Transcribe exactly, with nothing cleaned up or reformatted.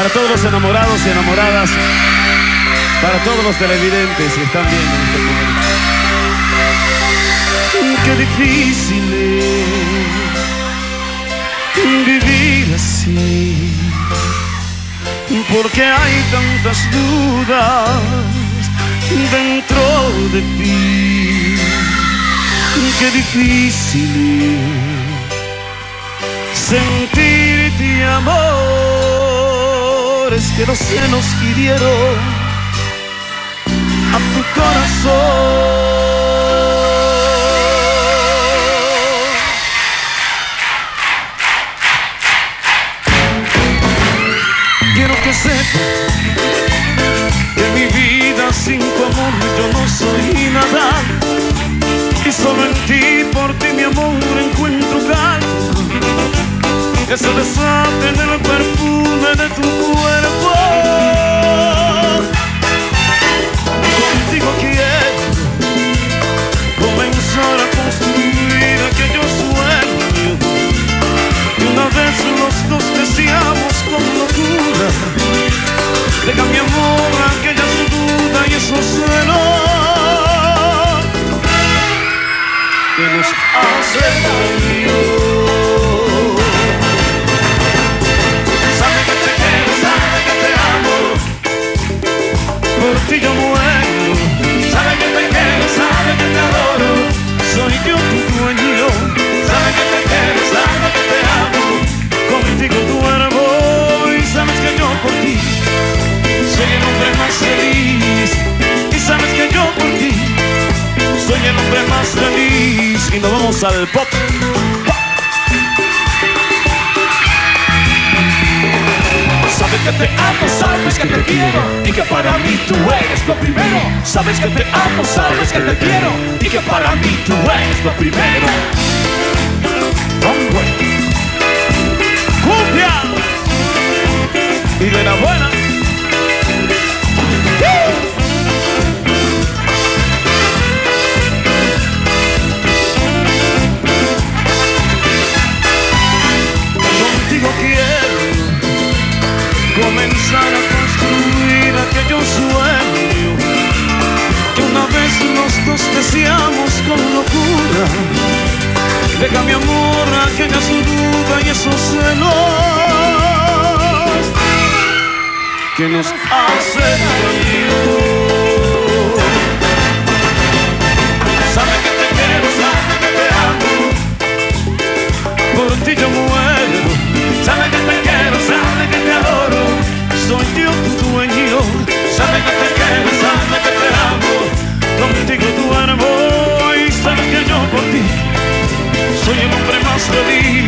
Para todos los enamorados y enamoradas, para todos los televidentes que están viendo este momento. Qué difícil es vivir así, porque hay tantas dudas dentro de ti. Qué difícil es sentirte amores que no se nos hirieron a tu corazón. Quiero que sepas que mi vida sin tu amor yo no soy nada, y solo en ti, por ti mi amor encuentro calma, que se desate en el perfume de tu cuerpo. Contigo quiero comenzar a construir aquellos sueños que una vez los dos deseamos con locura. Deja mi amor aquella duda y esos celos que nos hacen daño. Sabe que te quiero, sabe que te amo, por ti yo muero. Sabe que te quiero, sabe que te adoro, soy yo tu dueño. Sabe que te quiero, sabe que te amo, contigo duermo. Y sabes que yo por ti soy el hombre más feliz. Y sabes que yo por ti soy el hombre más feliz. Y nos vamos al pop. Sabes que te amo, sabes que te quiero, y que para mí tú eres lo primero. Sabes que te amo, sabes que te quiero, y que para mí tú eres lo primero. Hombre, cumbia y de la buena. Contigo quiero comenzar a construir aquellos sueños que una vez los dos deseamos con locura. Deja mi amor aquella su duda y esos celos que nos hacen daño. Sabe que te quiero, sabe que te amo, por ti yo muero. Sabe que te quiero, sabe que te adoro, soy yo tu dueño. Sabe que te quiero, sabe que te amo, contigo duermo. Y sabe que yo por ti soy el hombre más feliz.